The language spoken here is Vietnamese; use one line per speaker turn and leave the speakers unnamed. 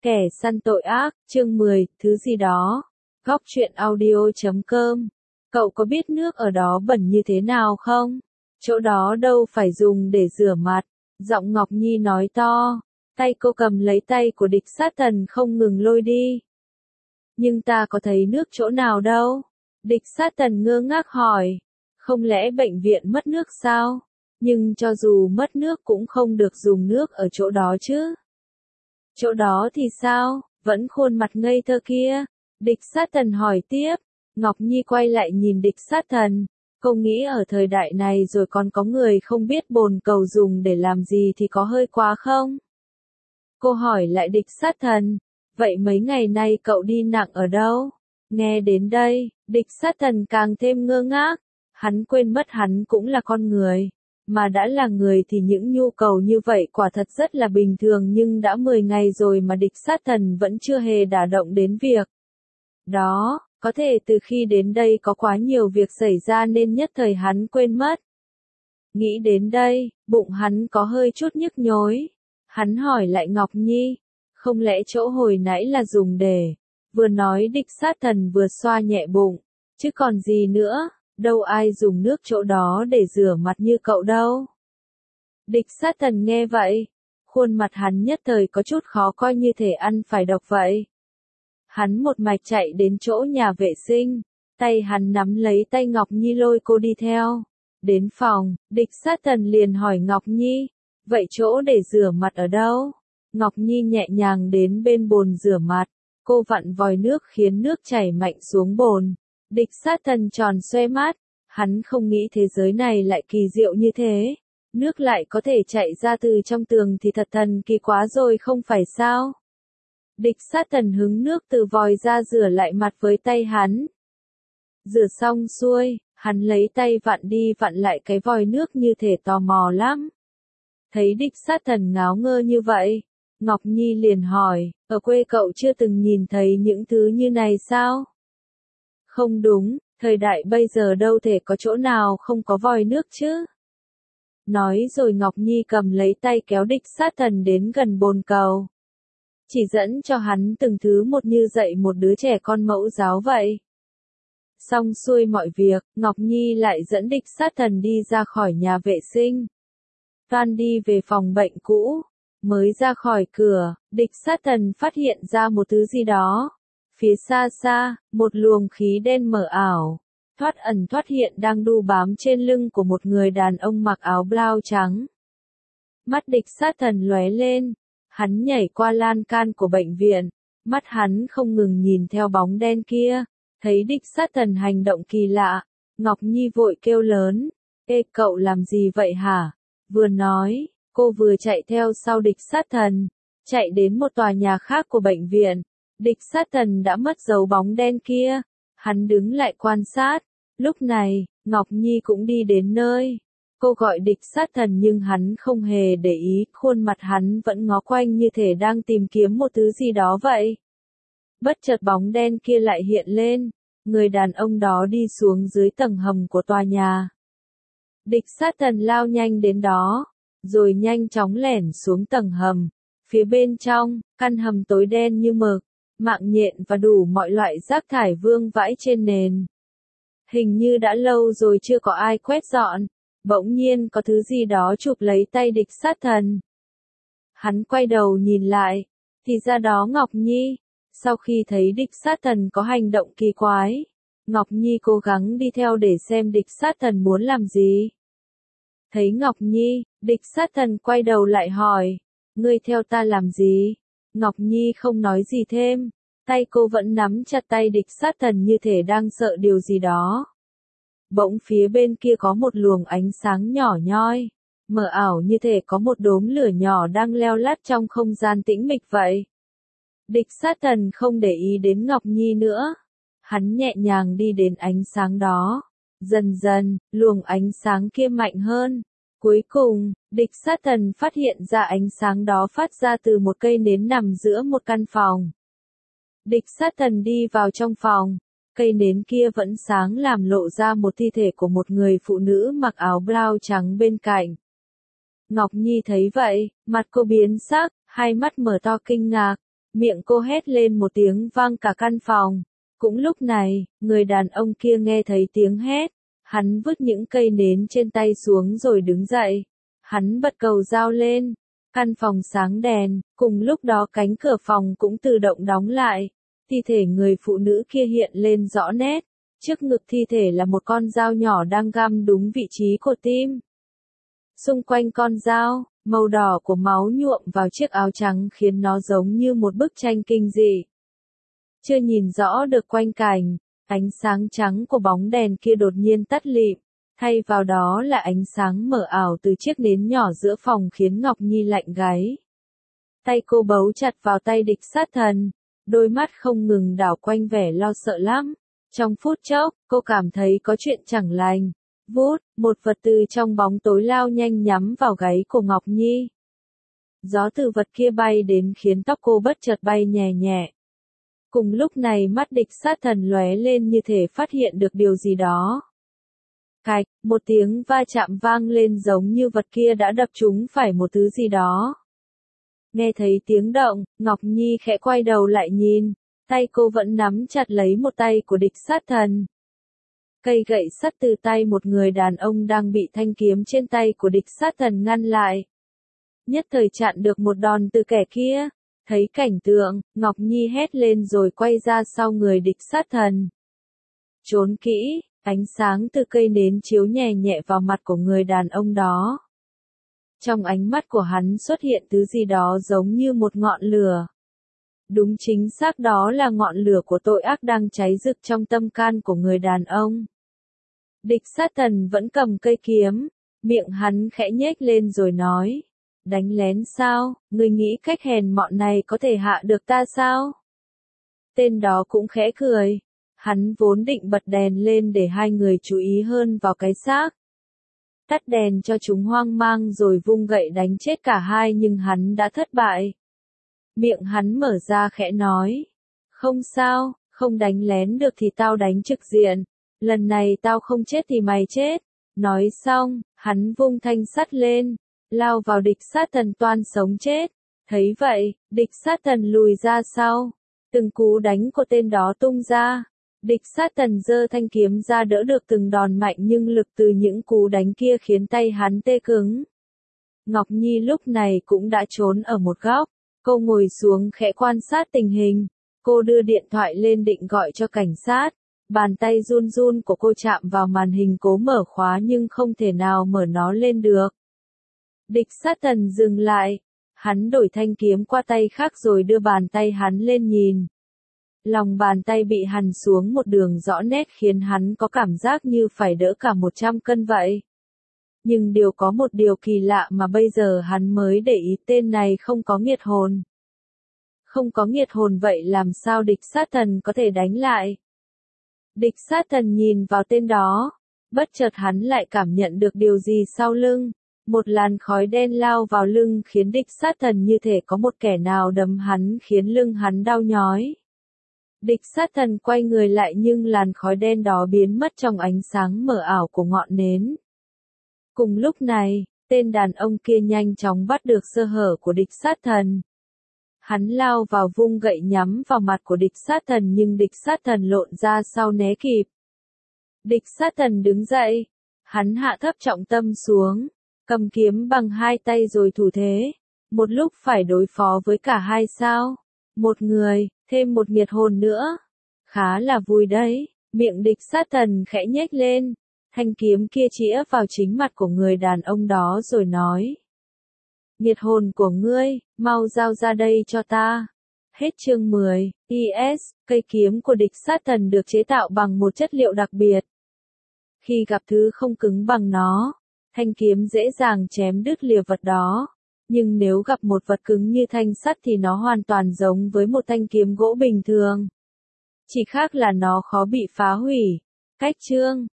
Kẻ săn tội ác, chương 10, thứ gì đó. Góc truyện audio.com. Cậu có biết nước ở đó bẩn như thế nào không? Chỗ đó đâu phải dùng để rửa mặt. Giọng Ngọc Nhi nói to. Tay cô cầm lấy tay của địch sát thần không ngừng lôi đi. Nhưng ta có thấy nước chỗ nào đâu? Địch sát thần ngơ ngác hỏi. Không lẽ bệnh viện mất nước sao? Nhưng cho dù mất nước cũng không được dùng nước ở chỗ đó chứ. Chỗ đó thì sao? Vẫn khuôn mặt ngây thơ kia. Địch sát thần hỏi tiếp. Ngọc Nhi quay lại nhìn địch sát thần. Cô nghĩ ở thời đại này rồi còn có người không biết bồn cầu dùng để làm gì thì có hơi quá không? Cô hỏi lại địch sát thần. Vậy mấy ngày nay cậu đi nặng ở đâu? Nghe đến đây, địch sát thần càng thêm ngơ ngác. Hắn quên mất hắn cũng là con người. Mà đã là người thì những nhu cầu như vậy quả thật rất là bình thường, nhưng đã 10 ngày rồi mà địch sát thần vẫn chưa hề đả động đến việc đó. Có thể từ khi đến đây có quá nhiều việc xảy ra nên nhất thời hắn quên mất. Nghĩ đến đây, bụng hắn có hơi chút nhức nhối. Hắn hỏi lại Ngọc Nhi, không lẽ chỗ hồi nãy là dùng để... Vừa nói địch sát thần vừa xoa nhẹ bụng, chứ còn gì nữa, đâu ai dùng nước chỗ đó để rửa mặt như cậu đâu. Địch sát thần nghe vậy, khuôn mặt hắn nhất thời có chút khó coi, như thể ăn phải độc vậy. Hắn một mạch chạy đến chỗ nhà vệ sinh, tay hắn nắm lấy tay Ngọc Nhi lôi cô đi theo. Đến phòng, địch sát thần liền hỏi Ngọc Nhi, vậy chỗ để rửa mặt ở đâu? Ngọc Nhi nhẹ nhàng đến bên bồn rửa mặt, cô vặn vòi nước khiến nước chảy mạnh xuống bồn. Địch sát thần tròn xoe mắt, hắn không nghĩ thế giới này lại kỳ diệu như thế. Nước lại có thể chạy ra từ trong tường thì thật thần kỳ quá rồi không phải sao? Địch sát thần hứng nước từ vòi ra rửa lại mặt với tay hắn. Rửa xong xuôi, hắn lấy tay vặn đi vặn lại cái vòi nước như thể tò mò lắm. Thấy địch sát thần ngáo ngơ như vậy, Ngọc Nhi liền hỏi, ở quê cậu chưa từng nhìn thấy những thứ như này sao? Không đúng, thời đại bây giờ đâu thể có chỗ nào không có vòi nước chứ. Nói rồi Ngọc Nhi cầm lấy tay kéo địch sát thần đến gần bồn cầu. Chỉ dẫn cho hắn từng thứ một như dạy một đứa trẻ con mẫu giáo vậy. Xong xuôi mọi việc, Ngọc Nhi lại dẫn địch sát thần đi ra khỏi nhà vệ sinh. Van đi về phòng bệnh cũ. Mới ra khỏi cửa, địch sát thần phát hiện ra một thứ gì đó. Phía xa xa, một luồng khí đen mờ ảo, thoát ẩn thoát hiện đang đu bám trên lưng của một người đàn ông mặc áo blau trắng. Mắt địch sát thần lóe lên, hắn nhảy qua lan can của bệnh viện, mắt hắn không ngừng nhìn theo bóng đen kia. Thấy địch sát thần hành động kỳ lạ, Ngọc Nhi vội kêu lớn, ê cậu làm gì vậy hả? Vừa nói, cô vừa chạy theo sau địch sát thần, chạy đến một tòa nhà khác của bệnh viện. Địch sát thần đã mất dấu bóng đen kia, hắn đứng lại quan sát. Lúc này, Ngọc Nhi cũng đi đến nơi. Cô gọi địch sát thần nhưng hắn không hề để ý, khuôn mặt hắn vẫn ngó quanh như thể đang tìm kiếm một thứ gì đó vậy. Bất chợt bóng đen kia lại hiện lên, người đàn ông đó đi xuống dưới tầng hầm của tòa nhà. Địch sát thần lao nhanh đến đó, rồi nhanh chóng lẻn xuống tầng hầm. Phía bên trong, căn hầm tối đen như mực, mạng nhện và đủ mọi loại rác thải vương vãi trên nền. Hình như đã lâu rồi chưa có ai quét dọn, bỗng nhiên có thứ gì đó chụp lấy tay địch sát thần. Hắn quay đầu nhìn lại, thì ra đó Ngọc Nhi. Sau khi thấy địch sát thần có hành động kỳ quái, Ngọc Nhi cố gắng đi theo để xem địch sát thần muốn làm gì. Thấy Ngọc Nhi, địch sát thần quay đầu lại hỏi, ngươi theo ta làm gì? Ngọc Nhi không nói gì thêm, tay cô vẫn nắm chặt tay địch sát thần như thể đang sợ điều gì đó. Bỗng phía bên kia có một luồng ánh sáng nhỏ nhoi, mờ ảo như thể có một đốm lửa nhỏ đang leo lắt trong không gian tĩnh mịch vậy. Địch sát thần không để ý đến Ngọc Nhi nữa. Hắn nhẹ nhàng đi đến ánh sáng đó. Dần dần, luồng ánh sáng kia mạnh hơn. Cuối cùng, địch sát thần phát hiện ra ánh sáng đó phát ra từ một cây nến nằm giữa một căn phòng. Địch sát thần đi vào trong phòng. Cây nến kia vẫn sáng làm lộ ra một thi thể của một người phụ nữ mặc áo blau trắng bên cạnh. Ngọc Nhi thấy vậy, mặt cô biến sắc, hai mắt mở to kinh ngạc. Miệng cô hét lên một tiếng vang cả căn phòng. Cũng lúc này, người đàn ông kia nghe thấy tiếng hét. Hắn vứt những cây nến trên tay xuống rồi đứng dậy. Hắn bật cầu dao lên. Căn phòng sáng đèn, cùng lúc đó cánh cửa phòng cũng tự động đóng lại. Thi thể người phụ nữ kia hiện lên rõ nét. Trước ngực thi thể là một con dao nhỏ đang găm đúng vị trí của tim. Xung quanh con dao, màu đỏ của máu nhuộm vào chiếc áo trắng khiến nó giống như một bức tranh kinh dị. Chưa nhìn rõ được quanh cảnh, ánh sáng trắng của bóng đèn kia đột nhiên tắt lịm, thay vào đó là ánh sáng mờ ảo từ chiếc nến nhỏ giữa phòng khiến Ngọc Nhi lạnh gáy. Tay cô bấu chặt vào tay địch sát thần, đôi mắt không ngừng đảo quanh vẻ lo sợ lắm. Trong phút chốc, cô cảm thấy có chuyện chẳng lành. Vút, một vật từ trong bóng tối lao nhanh nhắm vào gáy của Ngọc Nhi. Gió từ vật kia bay đến khiến tóc cô bất chợt bay nhẹ nhẹ. Cùng lúc này mắt địch sát thần lóe lên như thể phát hiện được điều gì đó. Cạch, một tiếng va chạm vang lên giống như vật kia đã đập trúng phải một thứ gì đó. Nghe thấy tiếng động, Ngọc Nhi khẽ quay đầu lại nhìn, tay cô vẫn nắm chặt lấy một tay của địch sát thần. Cây gậy sắt từ tay một người đàn ông đang bị thanh kiếm trên tay của địch sát thần ngăn lại. Nhất thời chặn được một đòn từ kẻ kia. Thấy cảnh tượng, Ngọc Nhi hét lên rồi quay ra sau người địch sát thần. Trốn kỹ, ánh sáng từ cây nến chiếu nhẹ nhẹ vào mặt của người đàn ông đó. Trong ánh mắt của hắn xuất hiện thứ gì đó giống như một ngọn lửa. Đúng chính xác đó là ngọn lửa của tội ác đang cháy rực trong tâm can của người đàn ông. Địch sát thần vẫn cầm cây kiếm, miệng hắn khẽ nhếch lên rồi nói. Đánh lén sao, ngươi nghĩ cách hèn mọn này có thể hạ được ta sao? Tên đó cũng khẽ cười. Hắn vốn định bật đèn lên để hai người chú ý hơn vào cái xác. Tắt đèn cho chúng hoang mang rồi vung gậy đánh chết cả hai nhưng hắn đã thất bại. Miệng hắn mở ra khẽ nói. Không sao, không đánh lén được thì tao đánh trực diện. Lần này tao không chết thì mày chết. Nói xong, hắn vung thanh sắt lên. Lao vào địch sát thần toan sống chết. Thấy vậy, địch sát thần lùi ra sau. Từng cú đánh của tên đó tung ra. Địch sát thần giơ thanh kiếm ra đỡ được từng đòn mạnh nhưng lực từ những cú đánh kia khiến tay hắn tê cứng. Ngọc Nhi lúc này cũng đã trốn ở một góc. Cô ngồi xuống khẽ quan sát tình hình. Cô đưa điện thoại lên định gọi cho cảnh sát. Bàn tay run run của cô chạm vào màn hình cố mở khóa nhưng không thể nào mở nó lên được. Địch sát thần dừng lại. Hắn đổi thanh kiếm qua tay khác rồi đưa bàn tay hắn lên nhìn. Lòng bàn tay bị hằn xuống một đường rõ nét khiến hắn có cảm giác như phải đỡ cả 100 cân vậy. Nhưng có một điều kỳ lạ mà bây giờ hắn mới để ý, tên này không có nghiệt hồn. Không có nghiệt hồn vậy làm sao địch sát thần có thể đánh lại? Địch sát thần nhìn vào tên đó. Bất chợt hắn lại cảm nhận được điều gì sau lưng. Một làn khói đen lao vào lưng khiến địch sát thần như thể có một kẻ nào đấm hắn khiến lưng hắn đau nhói. Địch sát thần quay người lại nhưng làn khói đen đó biến mất trong ánh sáng mờ ảo của ngọn nến. Cùng lúc này, tên đàn ông kia nhanh chóng bắt được sơ hở của địch sát thần. Hắn lao vào vung gậy nhắm vào mặt của địch sát thần nhưng địch sát thần lộn ra sau né kịp. Địch sát thần đứng dậy. Hắn hạ thấp trọng tâm xuống. Cầm kiếm bằng hai tay rồi thủ thế. Một lúc phải đối phó với cả hai sao? Một người, thêm một nghiệt hồn nữa. Khá là vui đấy. Miệng địch sát thần khẽ nhếch lên. Thanh kiếm kia chĩa vào chính mặt của người đàn ông đó rồi nói. Nghiệt hồn của ngươi, mau giao ra đây cho ta. Hết chương 10. IS, cây kiếm của địch sát thần được chế tạo bằng một chất liệu đặc biệt. Khi gặp thứ không cứng bằng nó, thanh kiếm dễ dàng chém đứt lìa vật đó. Nhưng nếu gặp một vật cứng như thanh sắt thì nó hoàn toàn giống với một thanh kiếm gỗ bình thường. Chỉ khác là nó khó bị phá hủy. Cách chương